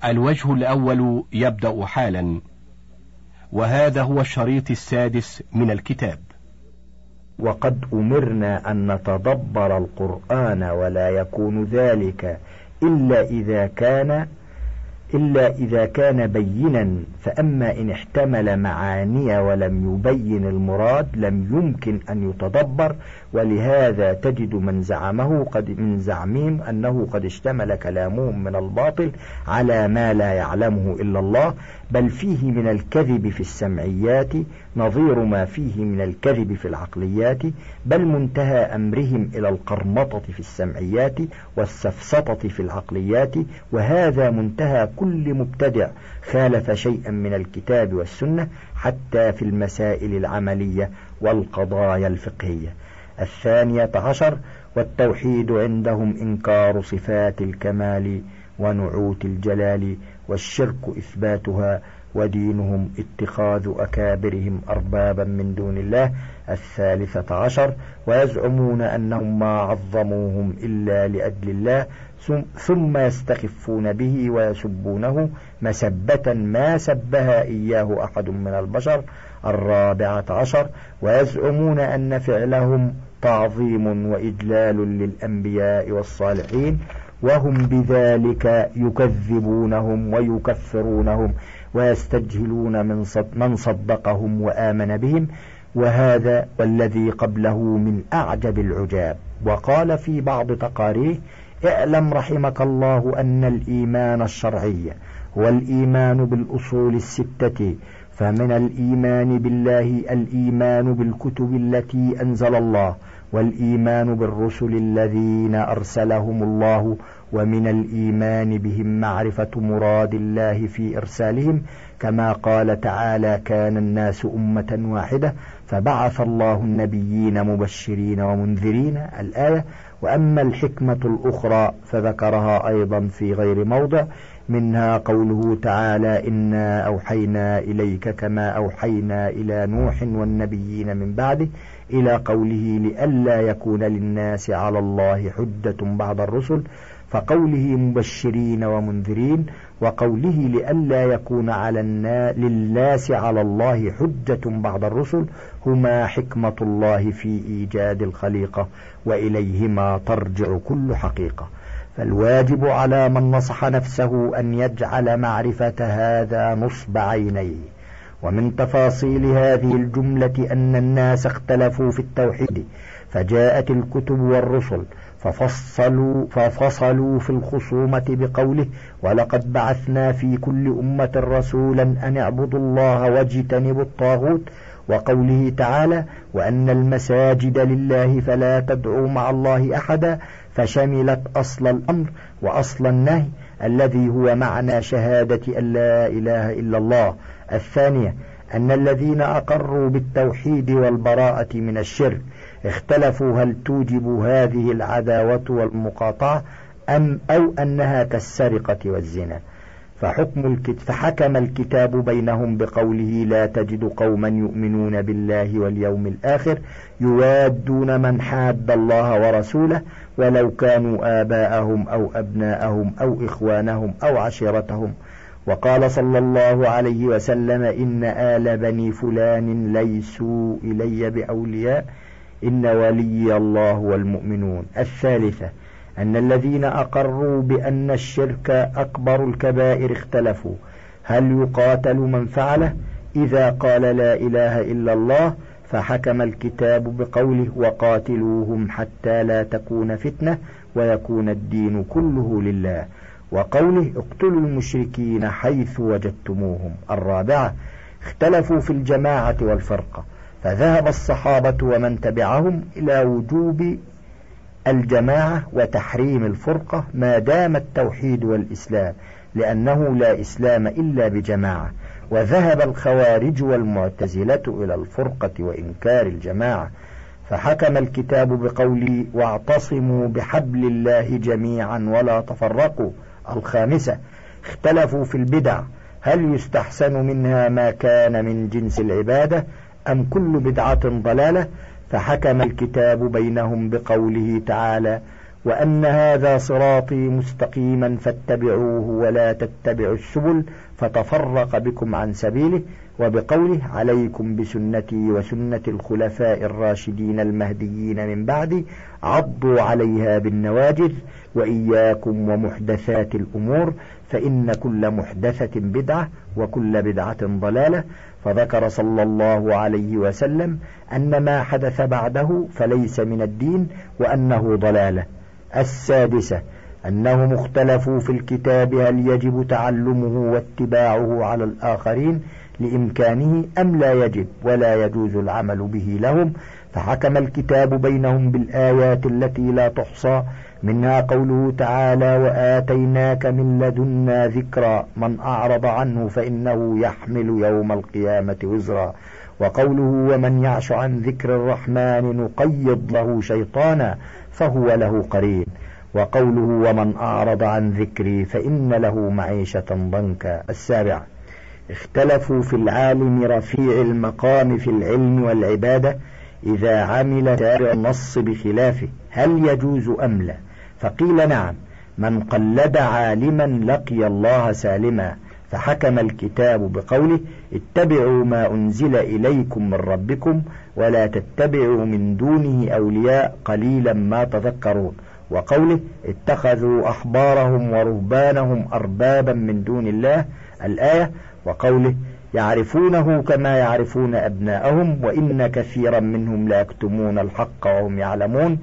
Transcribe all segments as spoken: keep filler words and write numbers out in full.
الوجه الأول يبدأ حالا، وهذا هو الشريط السادس من الكتاب. وقد أمرنا أن نتدبر القرآن ولا يكون ذلك إلا إذا كان إلا إذا كان بينا، فأما إن احتمل معاني ولم يبين المراد لم يمكن أن يتدبر. ولهذا تجد من زعمه قد من زعمهم أنه قد اشتمل كلامهم من الباطل على ما لا يعلمه إلا الله، بل فيه من الكذب في السمعيات نظير ما فيه من الكذب في العقليات، بل منتهى أمرهم إلى القرمطة في السمعيات والسفسطة في العقليات. وهذا منتهى كل مبتدع خالف شيئا من الكتاب والسنة، حتى في المسائل العملية والقضايا الفقهية. الثانية عشر: والتوحيد عندهم إنكار صفات الكمال ونعوت الجلال، والشرك إثباتها، ودينهم اتخاذ أكابرهم أربابا من دون الله. الثالثة عشر: ويزعمون أنهم ما عظموهم إلا لأجل الله، ثم يستخفون به ويسبونه مسبة ما سبها إياه أحد من البشر. الرابعة عشر: ويزعمون أن فعلهم تعظيم وإجلال للأنبياء والصالحين، وهم بذلك يكذبونهم ويكفرونهم ويستجهلون من صدقهم وآمن بهم. وهذا والذي قبله من أعجب العجاب. وقال في بعض تقاريه: اعلم رحمك الله أن الإيمان الشرعي هو الإيمان بالأصول الستة، فمن الإيمان بالله الإيمان بالكتب التي أنزل الله، والإيمان بالرسل الذين أرسلهم الله، ومن الإيمان بهم معرفة مراد الله في إرسالهم، كما قال تعالى: كان الناس أمة واحدة فبعث الله النبيين مبشرين ومنذرين. الآية. وأما الحكمة الأخرى فذكرها أيضا في غير موضع، منها قوله تعالى: إنا أوحينا إليك كما أوحينا إلى نوح والنبيين من بعده، إلى قوله: لئلا يكون للناس على الله حجة بعد الرسل، فقوله مبشرين ومنذرين، وقوله لئلا يكون على للناس على الله حجة بعد الرسل، هما حكمة الله في إيجاد الخليقة، وإليهما ترجع كل حقيقة. فالواجب على من نصح نفسه أن يجعل معرفة هذا نصب عينيه. ومن تفاصيل هذه الجملة أن الناس اختلفوا في التوحيد، فجاءت الكتب والرسل ففصلوا, ففصلوا في الخصومة بقوله: ولقد بعثنا في كل أمة رسولا أن اعبدوا الله واجتنبوا الطاغوت، وقوله تعالى: وأن المساجد لله فلا تدعوا مع الله أحدا، فشملت أصل الأمر وأصل النهي الذي هو معنى شهادة أن لا إله إلا الله. الثانية: أن الذين أقروا بالتوحيد والبراءة من الشرك اختلفوا هل توجب هذه العداوة والمقاطعة أم أو أنها كالسرقة والزنا. فحكم الكتاب فحكم الكتاب بينهم بقوله: لا تجد قوما يؤمنون بالله واليوم الآخر يوادون من حاد الله ورسوله ولو كانوا آباءهم أو أبناءهم أو إخوانهم أو عشيرتهم. وقال صلى الله عليه وسلم: إن آل بني فلان ليسوا إلي بأولياء، إن ولي الله والمؤمنون. الثالثة: أن الذين أقروا بأن الشرك أكبر الكبائر اختلفوا هل يقاتل من فعله إذا قال لا إله إلا الله، فحكم الكتاب بقوله: وقاتلوهم حتى لا تكون فتنة ويكون الدين كله لله، وقوله: اقتلوا المشركين حيث وجدتموهم. الرابعة: اختلفوا في الجماعة والفرقة، فذهب الصحابة ومن تبعهم إلى وجوب الجماعة وتحريم الفرقة ما دام التوحيد والإسلام، لأنه لا إسلام إلا بجماعة. وذهب الخوارج والمعتزلة إلى الفرقة وإنكار الجماعة، فحكم الكتاب بقوله: واعتصموا بحبل الله جميعا ولا تفرقوا. الخامسة: اختلفوا في البدع، هل يستحسن منها ما كان من جنس العبادة أم كل بدعة ضلالة، فحكم الكتاب بينهم بقوله تعالى: وأن هذا صراطي مستقيما فاتبعوه ولا تتبعوا السبل فتفرق بكم عن سبيله، وبقوله عليكم بسنتي وسنة الخلفاء الراشدين المهديين من بعدي عضوا عليها بالنواجذ وإياكم ومحدثات الأمور فإن كل محدثة بدعة وكل بدعة ضلالة. فذكر صلى الله عليه وسلم أن ما حدث بعده فليس من الدين وأنه ضلالة. السادسة أنهم اختلفوا في الكتاب هل يجب تعلمه واتباعه على الآخرين لإمكانه أم لا يجب ولا يجوز العمل به لهم، فحكم الكتاب بينهم بالآيات التي لا تحصى، منها قوله تعالى وآتيناك من لدنا ذكرا من أعرض عنه فإنه يحمل يوم القيامة وزرا، وقوله ومن يعش عن ذكر الرحمن نقيض له شيطانا فهو له قرين، وقوله ومن أعرض عن ذكري فإن له معيشة ضنكا. السابعة اختلفوا في العالم رفيع المقام في العلم والعبادة إذا عمل تابع النص بخلافه هل يجوز أم لا، فقيل نعم من قلد عالما لقي الله سالما، فحكم الكتاب بقوله اتبعوا ما أنزل إليكم من ربكم ولا تتبعوا من دونه أولياء قليلا ما تذكرون، وقوله اتخذوا أحبارهم ورهبانهم أربابا من دون الله الآية، وقوله يعرفونه كما يعرفون أبناءهم وإن كثيرا منهم لا يكتمون الحق وهم يعلمون،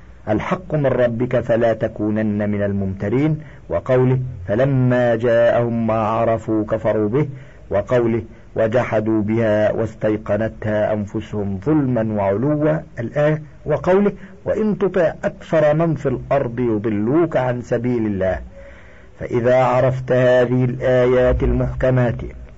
الحق من ربك فلا تكونن من الممترين، وقوله فلما جاءهم ما عرفوا كفروا به، وقوله وجحدوا بها واستيقنتها أنفسهم ظلما وعلوا الآية، وقوله وإن تطع أكثر من في الأرض يضلوك عن سبيل الله. فإذا عرفت هذه الآيات المحكمات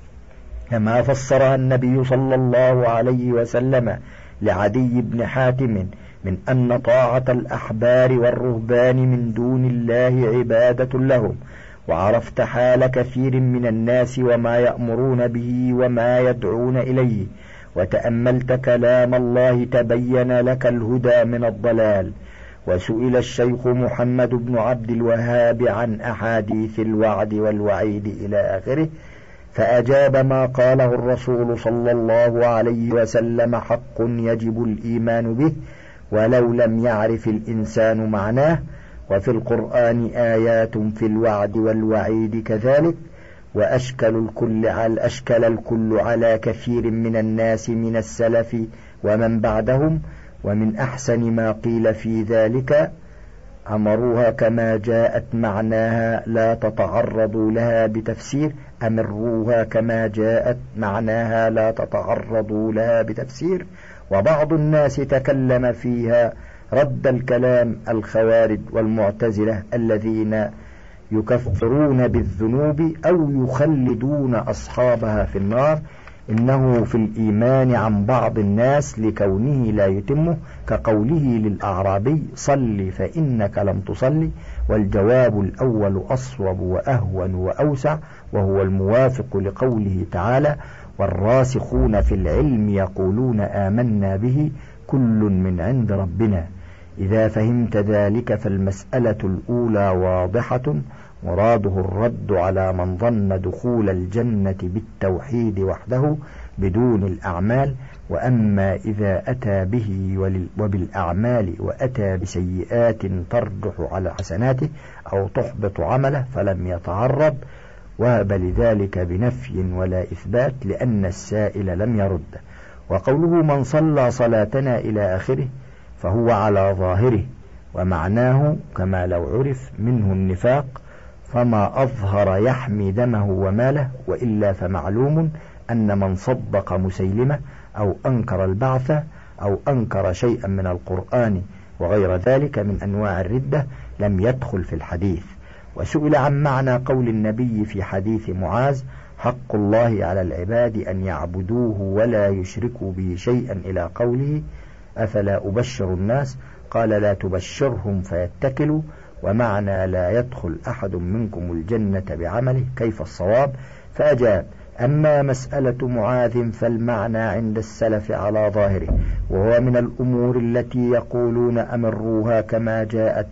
كما فسرها النبي صلى الله عليه وسلم لعدي بن حاتم من أن طاعة الأحبار والرهبان من دون الله عبادة لهم، وعرفت حال كثير من الناس وما يأمرون به وما يدعون إليه، وتأملت كلام الله تبين لك الهدى من الضلال. وسئل الشيخ محمد بن عبد الوهاب عن أحاديث الوعد والوعيد إلى آخره، فأجاب ما قاله الرسول صلى الله عليه وسلم حق يجب الإيمان به ولو لم يعرف الإنسان معناه، وفي القرآن آيات في الوعد والوعيد كذلك، وأشكل الكل على أشكل الكل على كثير من الناس من السلف ومن بعدهم، ومن أحسن ما قيل في ذلك أمروها كما جاءت معناها لا تتعرضوا لها بتفسير، أمروها كما جاءت معناها لا تتعرضوا لها بتفسير. وبعض الناس تكلم فيها رد الكلام الخوارج والمعتزلة الذين يكفرون بالذنوب أو يخلدون أصحابها في النار، إنه في الإيمان عن بعض الناس لكونه لا يتمه، كقوله للأعرابي صل فإنك لم تصلي، والجواب الأول أصوب وأهون وأوسع، وهو الموافق لقوله تعالى والراسخون في العلم يقولون آمنا به كل من عند ربنا. إذا فهمت ذلك فالمسألة الأولى واضحة، مراده الرد على من ظن دخول الجنة بالتوحيد وحده بدون الأعمال، وأما إذا أتى به وبالأعمال وأتى بسيئات ترجح على حسناته أو تحبط عمله فلم يتعرض، وهب لذلك بنفي ولا إثبات لأن السائل لم يرد. وقوله من صلى صلاتنا إلى آخره فهو على ظاهره، ومعناه كما لو عرف منه النفاق، فما أظهر يحمي دمه وماله، وإلا فمعلوم أن من صدق مسيلمة أو أنكر البعث أو أنكر شيئا من القرآن وغير ذلك من أنواع الردة لم يدخل في الحديث. وسئل عن معنى قول النبي في حديث معاذ حق الله على العباد أن يعبدوه ولا يشركوا به شيئا إلى قوله أفلا أبشر الناس، قال لا تبشرهم فيتكلوا، ومعنى لا يدخل أحد منكم الجنة بعمله كيف الصواب؟ فأجاب أما مسألة معاذ فالمعنى عند السلف على ظاهره، وهو من الأمور التي يقولون أمروها كما جاءت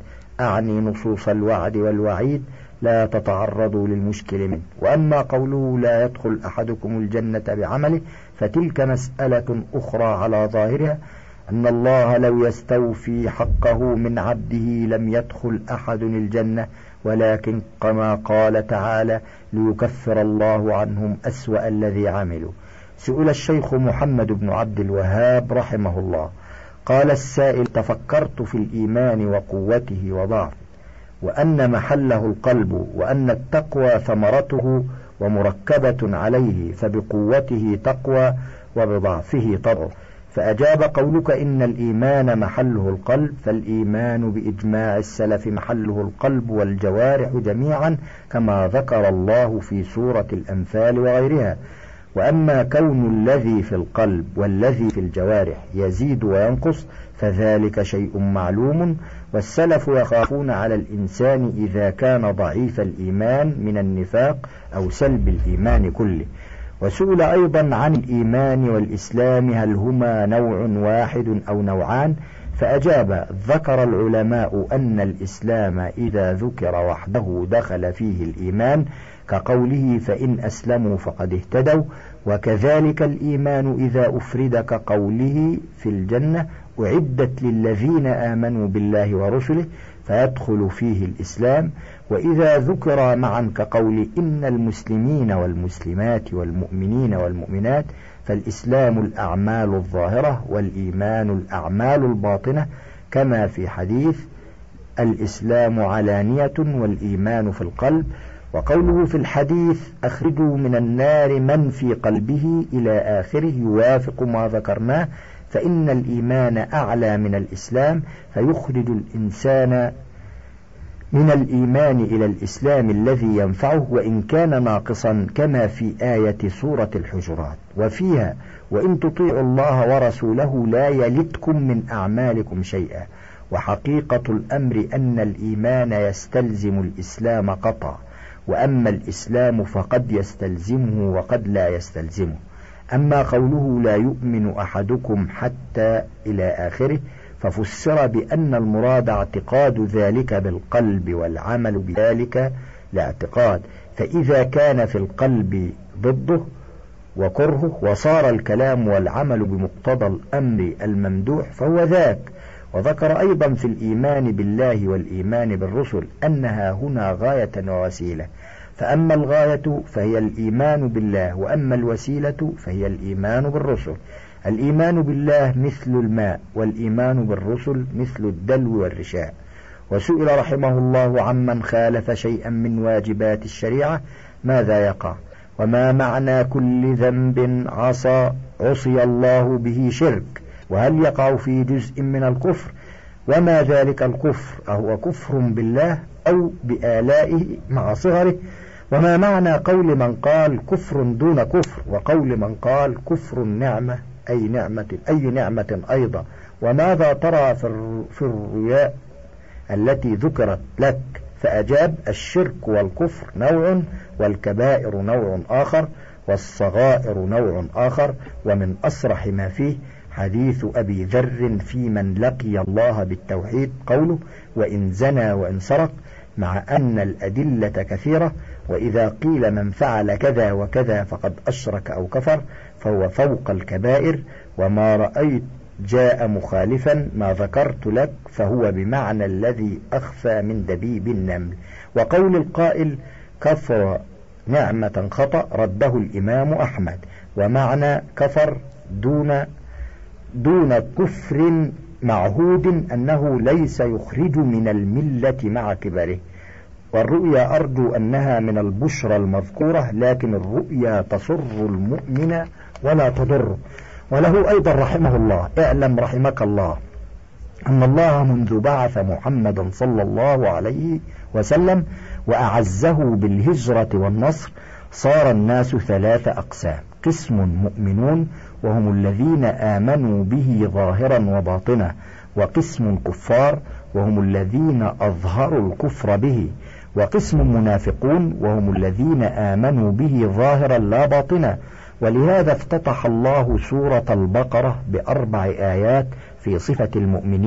أعني نصوص الوعد والوعيد لا تتعرضوا للمشكل منه. وأما قوله لا يدخل أحدكم الجنة بعمله فتلك مسألة أخرى على ظاهرها، أن الله لو يستوفي حقه من عبده لم يدخل أحد الجنة، ولكن كما قال تعالى ليكفر الله عنهم أسوأ الذي عملوا. سئل الشيخ محمد بن عبد الوهاب رحمه الله، قال السائل: تفكرت في الإيمان وقوته وضعفه، وأن محله القلب، وأن التقوى ثمرته ومركبة عليه، فبقوته تقوى وبضعفه تضعف. فأجاب: قولك إن الإيمان محله القلب، فالإيمان بإجماع السلف محله القلب والجوارح جميعا، كما ذكر الله في سورة الأنفال وغيرها. وأما كون الذي في القلب والذي في الجوارح يزيد وينقص فذلك شيء معلوم، والسلف يخافون على الإنسان إذا كان ضعيف الإيمان من النفاق أو سلب الإيمان كله. وسئل أيضا عن الإيمان والإسلام هل هما نوع واحد أو نوعان، فأجاب: ذكر العلماء أن الإسلام إذا ذكر وحده دخل فيه الإيمان، كقوله فإن أسلموا فقد اهتدوا، وكذلك الإيمان إذا أفرد كقوله في الجنة أعدت للذين آمنوا بالله ورسله، فيدخل فيه الإسلام. وإذا ذكر معا كقول إن المسلمين والمسلمات والمؤمنين والمؤمنات، فالإسلام الأعمال الظاهرة والإيمان الأعمال الباطنة، كما في حديث الإسلام علانية والإيمان في القلب. وقوله في الحديث أخرجوا من النار من في قلبه إلى آخره يوافق ما ذكرناه، فإن الإيمان أعلى من الإسلام، فيخرج الإنسان من الإيمان إلى الإسلام الذي ينفعه وإن كان ناقصا، كما في آية سورة الحجرات وفيها وإن تطيعوا الله ورسوله لا يلتكم من أعمالكم شيئا. وحقيقة الأمر أن الإيمان يستلزم الإسلام قطعا، وأما الإسلام فقد يستلزمه وقد لا يستلزمه. أما قوله لا يؤمن أحدكم حتى إلى آخره، ففسر بأن المراد اعتقاد ذلك بالقلب والعمل بذلك لاعتقاد، فإذا كان في القلب ضده وكرهه وصار الكلام والعمل بمقتضى الأمر الممدوح فهو ذاك. وذكر أيضا في الإيمان بالله والإيمان بالرسل أنها هنا غاية ووسيلة، فأما الغاية فهي الإيمان بالله، وأما الوسيلة فهي الإيمان بالرسل. الإيمان بالله مثل الماء، والإيمان بالرسل مثل الدلو والرشاء. وسئل رحمه الله عمن خالف شيئا من واجبات الشريعة ماذا يقع، وما معنى كل ذنب عصى عصي الله به شرك، وهل يقع في جزء من الكفر، وما ذلك الكفر، أهو كفر بالله أو بآلائه مع صغره، وما معنى قول من قال كفر دون كفر، وقول من قال كفر النعمة أي نعمة أي نعمة أيضا، وماذا ترى في الرياء التي ذكرت لك؟ فأجاب: الشرك والكفر نوع، والكبائر نوع آخر، والصغائر نوع آخر. ومن أصرح ما فيه حديث أبي ذر في من لقي الله بالتوحيد قوله: وإن زنى وإن سرق، مع أن الأدلة كثيرة، وإذا قيل من فعل كذا وكذا فقد أشرك أو كفر فهو فوق الكبائر، وما رأيت جاء مخالفا ما ذكرت لك فهو بمعنى الذي أخفى من دبيب النمل. وقول القائل كفر نعمة خطأ رده الإمام أحمد، ومعنى كفر دون دون كفر معهود أنه ليس يخرج من الملة مع كبره. والرؤيا أرجو أنها من البشرى المذكورة، لكن الرؤيا تسر المؤمن ولا تضر. وله أيضا رحمه الله: اعلم رحمك الله أن الله منذ بعث محمدا صلى الله عليه وسلم وأعزه بالهجرة والنصر صار الناس ثلاث أقسام: قسم مؤمنون وهم الذين آمنوا به ظاهرا وباطنا، وقسم كفار وهم الذين أظهروا الكفر به، وقسم منافقون وهم الذين آمنوا به ظاهرا لا باطنا. ولهذا افتتح الله سورة البقرة بأربع آيات في صفة المؤمنين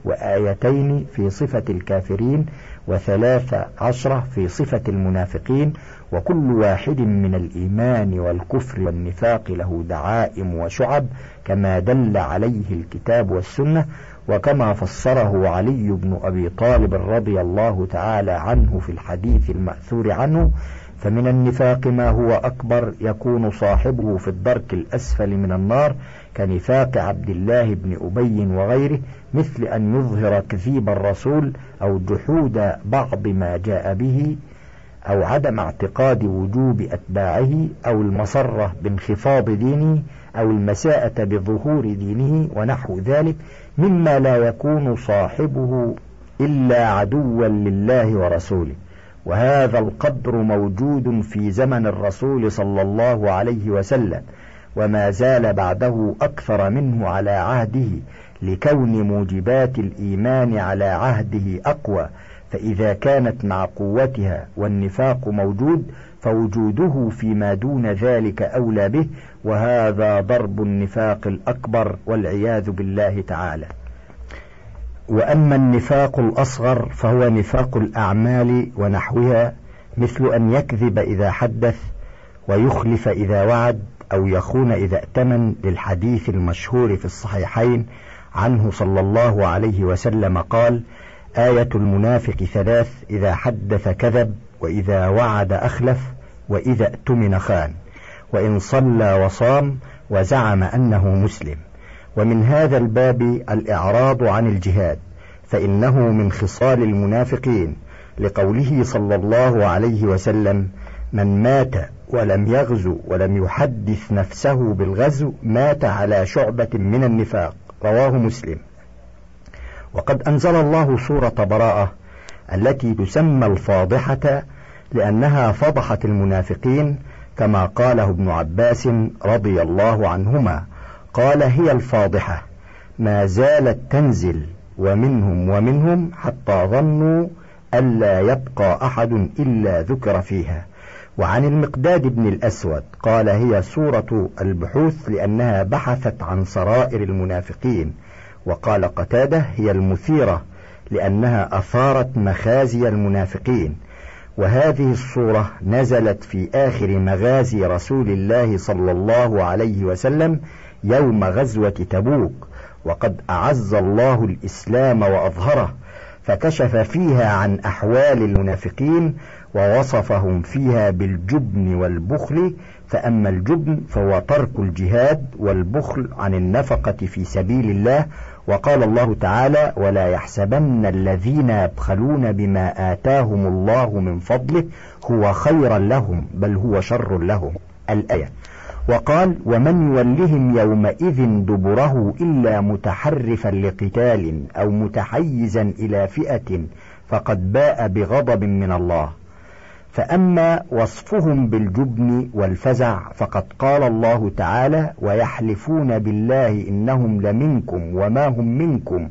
وآيتين في صفة الكافرين وثلاث عشرة في صفة المنافقين، وكل واحد من الإيمان والكفر والنفاق له دعائم وشعب كما دل عليه الكتاب والسنة، وكما فسره علي بن أبي طالب رضي الله تعالى عنه في الحديث المأثور عنه: فمن النفاق ما هو أكبر يكون صاحبه في الدرك الأسفل من النار، كنفاق عبد الله بن أبي وغيره، مثل أن يظهر كذيب الرسول أو جحود بعض ما جاء به أو عدم اعتقاد وجوب أتباعه أو المسرة بانخفاض دينه أو المساءة بظهور دينه ونحو ذلك، مما لا يكون صاحبه إلا عدوا لله ورسوله. وهذا القدر موجود في زمن الرسول صلى الله عليه وسلم، وما زال بعده أكثر منه على عهده، لكون موجبات الإيمان على عهده أقوى، فإذا كانت مع قوتها والنفاق موجود فوجوده فيما دون ذلك أولى به، وهذا ضرب النفاق الأكبر والعياذ بالله تعالى. وأما النفاق الأصغر فهو نفاق الأعمال ونحوها، مثل أن يكذب إذا حدث ويخلف إذا وعد أو يخون إذا ائتمن، للحديث المشهور في الصحيحين عنه صلى الله عليه وسلم قال: آية المنافق ثلاث: إذا حدث كذب، وإذا وعد أخلف، وإذا ائتمن خان، وإن صلى وصام وزعم أنه مسلم. ومن هذا الباب الإعراض عن الجهاد، فإنه من خصال المنافقين، لقوله صلى الله عليه وسلم: من مات ولم يغزو ولم يحدث نفسه بالغزو مات على شعبة من النفاق، رواه مسلم. وقد أنزل الله سورة براءة التي تسمى الفاضحة لأنها فضحت المنافقين، كما قاله ابن عباس رضي الله عنهما قال: هي الفاضحة ما زالت تنزل ومنهم ومنهم حتى ظنوا ألا يبقى أحد إلا ذكر فيها. وعن المقداد بن الأسود قال: هي سورة البحوث لأنها بحثت عن سرائر المنافقين. وقال قتادة: هي المثيرة لأنها أثارت مخازي المنافقين. وهذه السورة نزلت في آخر مغازي رسول الله صلى الله عليه وسلم يوم غزوة تبوك، وقد أعز الله الإسلام وأظهره، فكشف فيها عن أحوال المنافقين ووصفهم فيها بالجبن والبخل. فأما الجبن فهو ترك الجهاد، والبخل عن النفقة في سبيل الله. وقال الله تعالى: ولا يحسبن الذين يبخلون بما آتاهم الله من فضله هو خيرا لهم بل هو شر لهم، الآية. وقال: ومن يولهم يومئذ دبره إلا متحرفا لقتال أو متحيزا إلى فئة فقد باء بغضب من الله. فأما وصفهم بالجبن والفزع فقد قال الله تعالى: ويحلفون بالله إنهم لمنكم وما هم منكم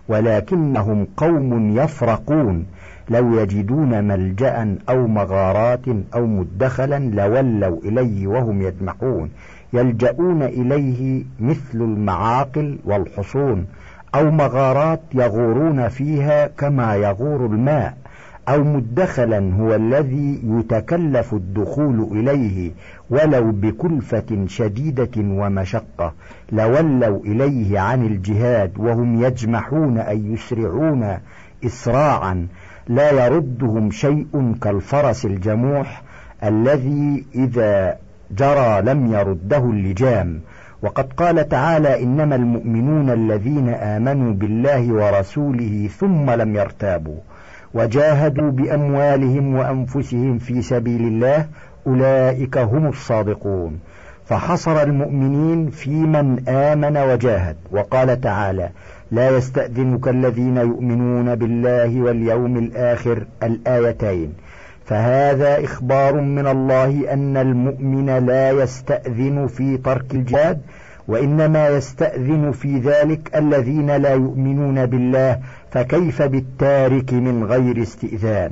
ولكنهم قوم يفرقون لو يجدون ملجأ أو مغارات أو مدخلا لولوا إليه وهم يجمحون، يلجؤون إليه مثل المعاقل والحصون، أو مغارات يغورون فيها كما يغور الماء، أو مدخلا هو الذي يتكلف الدخول إليه ولو بكلفة شديدة ومشقة، لولوا إليه عن الجهاد وهم يجمحون أي يسرعون إسراعا لا يردهم شيء كالفرس الجموح الذي إذا جرى لم يرده اللجام. وقد قال تعالى: إنما المؤمنون الذين آمنوا بالله ورسوله ثم لم يرتابوا وجاهدوا بأموالهم وأنفسهم في سبيل الله أولئك هم الصادقون. فحصر المؤمنين في من آمن وجاهد. وقال تعالى: لا يستأذنك الذين يؤمنون بالله واليوم الآخر، الآيتين. فهذا إخبار من الله أن المؤمن لا يستأذن في ترك الجهاد، وإنما يستأذن في ذلك الذين لا يؤمنون بالله، فكيف بالتارك من غير استئذان؟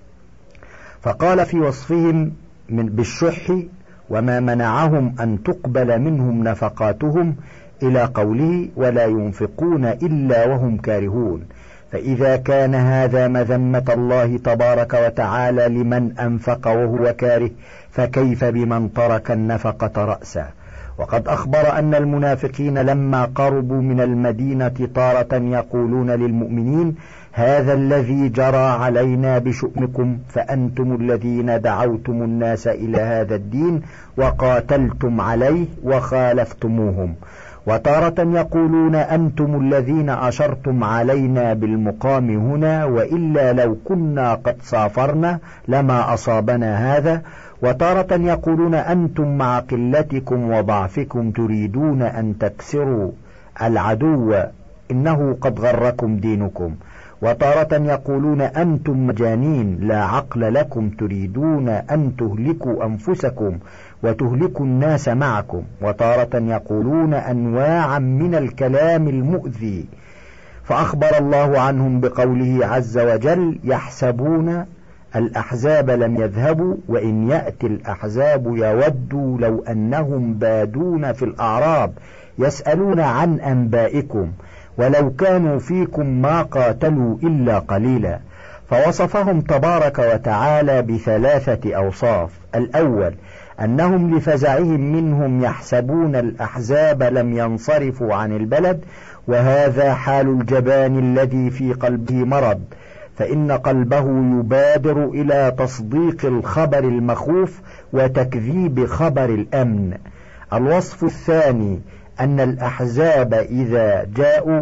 فقال في وصفهم من بالشح: وما منعهم أن تقبل منهم نفقاتهم إلى قوله ولا ينفقون إلا وهم كارهون. فإذا كان هذا مذمة الله تبارك وتعالى لمن أنفق وهو كاره، فكيف بمن ترك النفقة رأسا؟ وقد أخبر أن المنافقين لما قربوا من المدينة تارة يقولون للمؤمنين هذا الذي جرى علينا بشؤمكم، فأنتم الذين دعوتم الناس إلى هذا الدين وقاتلتم عليه وخالفتموهم. وتارة يقولون أنتم الذين أشرتم علينا بالمقام هنا، وإلا لو كنا قد سافرنا لما أصابنا هذا. وتارة يقولون أنتم مع قلتكم وضعفكم تريدون أن تكسروا العدو، إنه قد غركم دينكم. وتارة يقولون أنتم مجانين لا عقل لكم تريدون أن تهلكوا أنفسكم وتهلكوا الناس معكم. وتارة يقولون أنواعا من الكلام المؤذي. فأخبر الله عنهم بقوله عز وجل يحسبون الأحزاب لم يذهبوا وإن يأتي الأحزاب يودوا لو أنهم بادون في الأعراب يسألون عن أنبائكم ولو كانوا فيكم ما قاتلوا إلا قليلا. فوصفهم تبارك وتعالى بثلاثة أوصاف: الأول أنهم لفزعهم منهم يحسبون الأحزاب لم ينصرفوا عن البلد، وهذا حال الجبان الذي في قلبه مرض، فإن قلبه يبادر إلى تصديق الخبر المخوف وتكذيب خبر الأمن. الوصف الثاني أن الأحزاب إذا جاءوا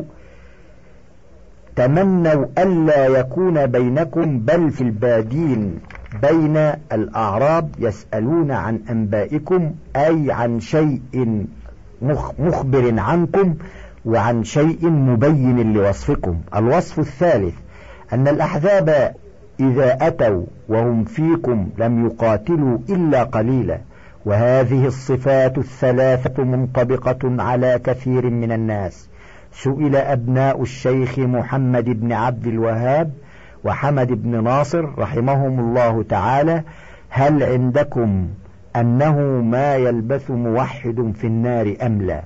تمنوا ألا يكون بينكم بل في البادين بين الأعراب يسألون عن أنبائكم، أي عن شيء مخبر عنكم وعن شيء مبين لوصفكم. الوصف الثالث أن الأحزاب إذا أتوا وهم فيكم لم يقاتلوا إلا قليلا، وهذه الصفات الثلاثة منطبقة على كثير من الناس. سئل أبناء الشيخ محمد بن عبد الوهاب وحمد بن ناصر رحمهم الله تعالى هل عندكم أنه ما يلبث موحد في النار أم لا؟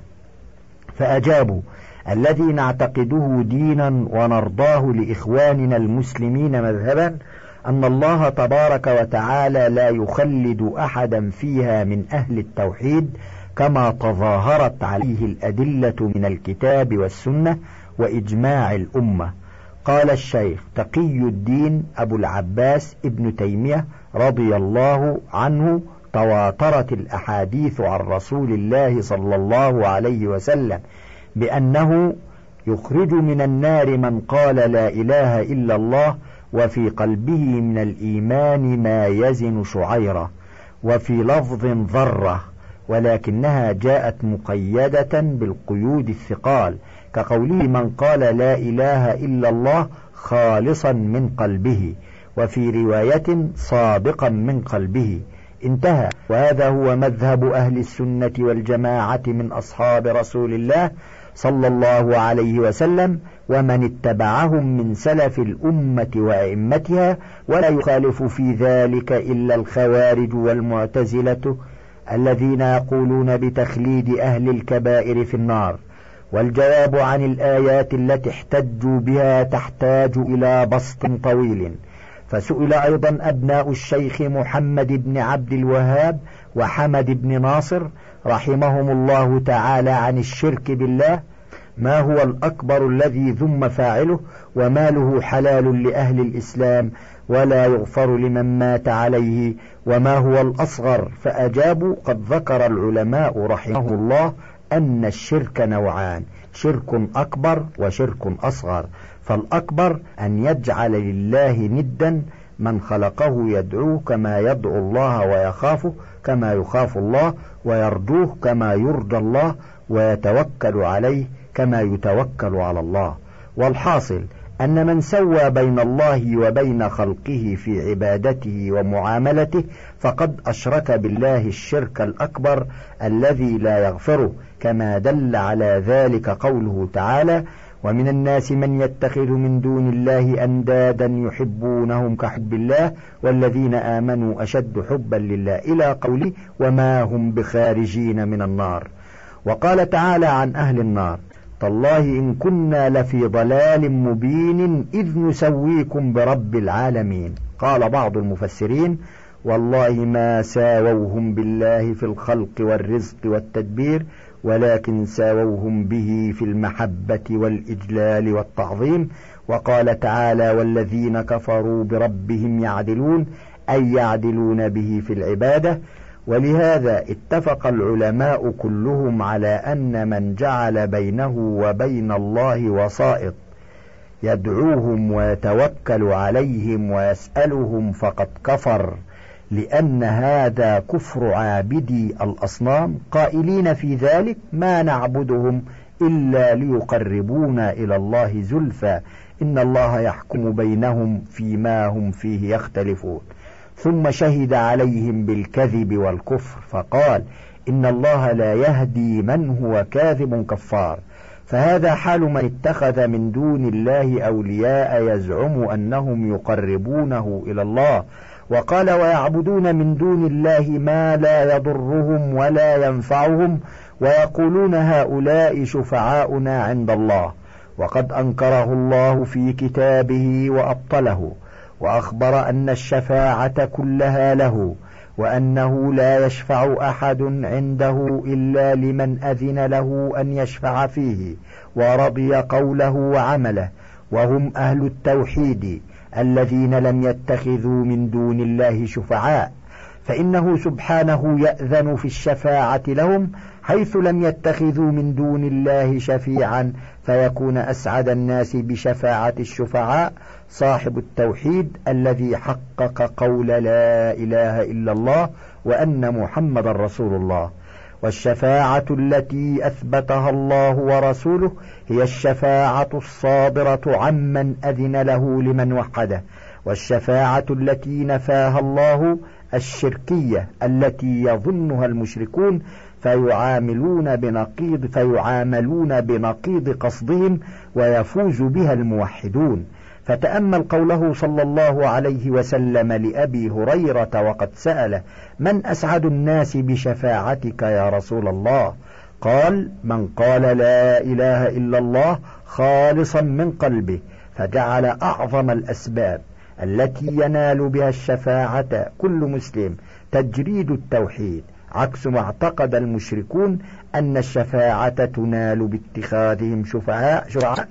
فأجابوا الذي نعتقده دينا ونرضاه لإخواننا المسلمين مذهبا أن الله تبارك وتعالى لا يخلد أحدا فيها من أهل التوحيد كما تظاهرت عليه الأدلة من الكتاب والسنة وإجماع الأمة. قال الشيخ تقي الدين أبو العباس ابن تيمية رضي الله عنه تواترت الأحاديث عن رسول الله صلى الله عليه وسلم بأنه يخرج من النار من قال لا إله إلا الله وفي قلبه من الإيمان ما يزن شعيرة، وفي لفظ ذرة، ولكنها جاءت مقيدة بالقيود الثقال كقوله من قال لا إله إلا الله خالصا من قلبه، وفي رواية صادقا من قلبه، انتهى. وهذا هو مذهب أهل السنة والجماعة من أصحاب رسول الله صلى الله عليه وسلم ومن اتبعهم من سلف الأمة وأئمتها، ولا يخالف في ذلك إلا الخوارج والمعتزلة الذين يقولون بتخليد أهل الكبائر في النار. والجواب عن الآيات التي احتجوا بها تحتاج إلى بسط طويل. فسئل أيضا أبناء الشيخ محمد بن عبد الوهاب وحمد بن ناصر رحمهم الله تعالى عن الشرك بالله، ما هو الأكبر الذي ذم فاعله وماله حلال لأهل الإسلام ولا يغفر لمن مات عليه، وما هو الأصغر؟ فأجابوا قد ذكر العلماء رحمه الله أن الشرك نوعان: شرك أكبر وشرك أصغر. فالأكبر أن يجعل لله ندا من خلقه يدعوه كما يدعو الله ويخافه كما يخاف الله، ويرجوه كما يرجى الله، ويتوكل عليه كما يتوكل على الله. والحاصل أن من سوى بين الله وبين خلقه في عبادته ومعاملته فقد أشرك بالله الشرك الأكبر الذي لا يغفره، كما دل على ذلك قوله تعالى: ومن الناس من يتخذ من دون الله أندادا يحبونهم كحب الله والذين آمنوا أشد حبا لله، إلى قوله: وما هم بخارجين من النار. وقال تعالى عن أهل النار: تالله إن كنا لفي ضلال مبين إذ نسويكم برب العالمين. قال بعض المفسرين: والله ما ساووهم بالله في الخلق والرزق والتدبير، ولكن ساووهم به في المحبة والإجلال والتعظيم. وقال تعالى: والذين كفروا بربهم يعدلون، أي يعدلون به في العبادة. ولهذا اتفق العلماء كلهم على أن من جعل بينه وبين الله وسائط يدعوهم ويتوكل عليهم ويسألهم فقد كفر، لأن هذا كفر عابدي الأصنام، قائلين في ذلك: ما نعبدهم إلا ليقربونا إلى الله زلفى إن الله يحكم بينهم فيما هم فيه يختلفون. ثم شهد عليهم بالكذب والكفر فقال: إن الله لا يهدي من هو كاذب كفار. فهذا حال من اتخذ من دون الله أولياء يزعم أنهم يقربونه إلى الله. وقال: ويعبدون من دون الله ما لا يضرهم ولا ينفعهم، ويقولون هؤلاء شفعاؤنا عند الله. وقد أنكره الله في كتابه وأبطله، وأخبر أن الشفاعة كلها له، وأنه لا يشفع أحد عنده إلا لمن أذن له أن يشفع فيه ورضي قوله وعمله، وهم أهل التوحيد الذين لم يتخذوا من دون الله شفعاء، فإنه سبحانه يأذن في الشفاعة لهم حيث لم يتخذوا من دون الله شفيعا، فيكون أسعد الناس بشفاعة الشفعاء صاحب التوحيد الذي حقق قول لا إله إلا الله وأن محمد رسول الله. والشفاعة التي أثبتها الله ورسوله هي الشفاعة الصادرة عمن أذن له لمن وحده. والشفاعة التي نفاها الله الشركية التي يظنها المشركون فيعاملون بنقيض فيعاملون بنقيض قصدهم ويفوز بها الموحدون. فتأمل قوله صلى الله عليه وسلم لأبي هريرة وقد سأل: من أسعد الناس بشفاعتك يا رسول الله؟ قال: من قال لا إله إلا الله خالصا من قلبه. فجعل أعظم الأسباب التي ينال بها الشفاعة كل مسلم تجريد التوحيد، عكس ما اعتقد المشركون أن الشفاعة تنال باتخاذهم شفعاء شفعاء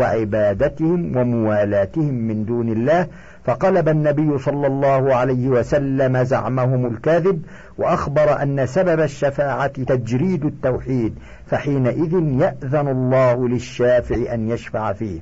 وعبادتهم وموالاتهم من دون الله. فقلب النبي صلى الله عليه وسلم زعمهم الكاذب، وأخبر أن سبب الشفاعة تجريد التوحيد، فحينئذ يأذن الله للشافع أن يشفع فيه.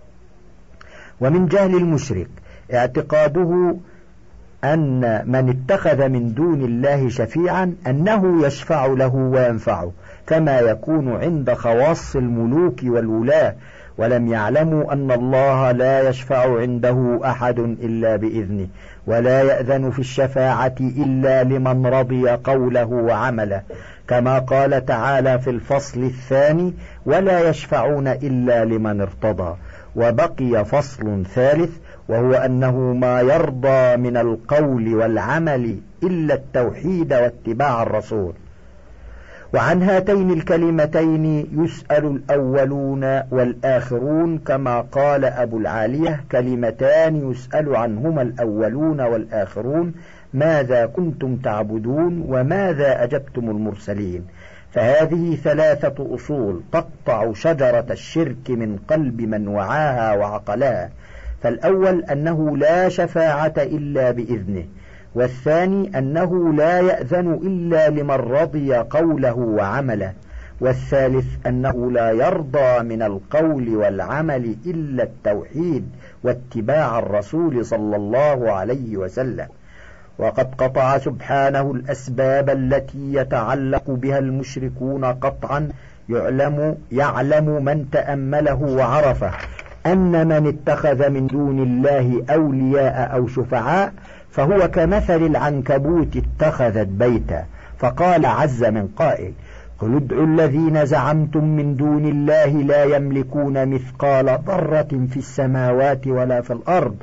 ومن جهل المشرك اعتقاده أن من اتخذ من دون الله شفيعا أنه يشفع له وينفعه، كما يكون عند خواص الملوك والولاة، ولم يعلموا أن الله لا يشفع عنده أحد إلا بإذنه، ولا يأذن في الشفاعة إلا لمن رضي قوله وعمله، كما قال تعالى في الفصل الثاني: ولا يشفعون إلا لمن ارتضى. وبقي فصل ثالث، وهو أنه ما يرضى من القول والعمل إلا التوحيد واتباع الرسول. وعن هاتين الكلمتين يسأل الأولون والآخرون، كما قال أبو العالية: كلمتان يسأل عنهما الأولون والآخرون، ماذا كنتم تعبدون وماذا أجبتم المرسلين. فهذه ثلاثة أصول تقطع شجرة الشرك من قلب من وعاها وعقلها. فالأول أنه لا شفاعة إلا بإذنه، والثاني أنه لا يأذن إلا لمن رضي قوله وعمله، والثالث أنه لا يرضى من القول والعمل إلا التوحيد واتباع الرسول صلى الله عليه وسلم. وقد قطع سبحانه الأسباب التي يتعلق بها المشركون قطعا يعلم, يعلم من تأمله وعرفه أن من اتخذ من دون الله أولياء أو شفعاء فهو كمثل العنكبوت اتخذت بيتا. فقال عز من قائل: قل ادعوا الذين زعمتم من دون الله لا يملكون مثقال ذرة في السماوات ولا في الأرض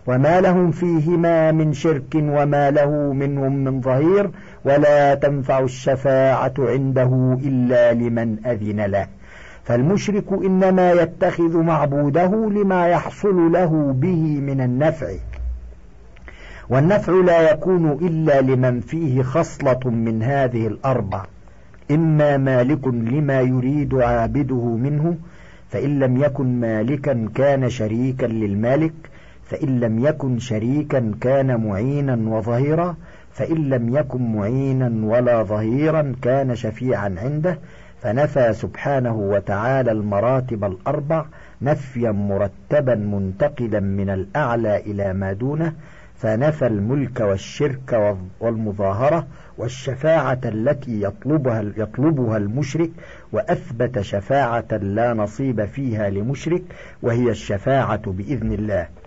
وما لهم فيهما من شرك وما له منهم من ظهير، ولا تنفع الشفاعة عنده إلا لمن أذن له. فالمشرك إنما يتخذ معبوده لما يحصل له به من النفع، والنفع لا يكون إلا لمن فيه خصلة من هذه الأربع: إما مالك لما يريد عابده منه، فإن لم يكن مالكا كان شريكا للمالك، فإن لم يكن شريكا كان معينا وظهيرا، فإن لم يكن معينا ولا ظهيرا كان شفيعا عنده. فنفى سبحانه وتعالى المراتب الأربع نفيا مرتبا منتقلا من الأعلى إلى ما دونه، فنفى الملك والشرك والمظاهرة والشفاعة التي يطلبها, يطلبها المشرك، وأثبت شفاعة لا نصيب فيها لمشرك، وهي الشفاعة بإذن الله.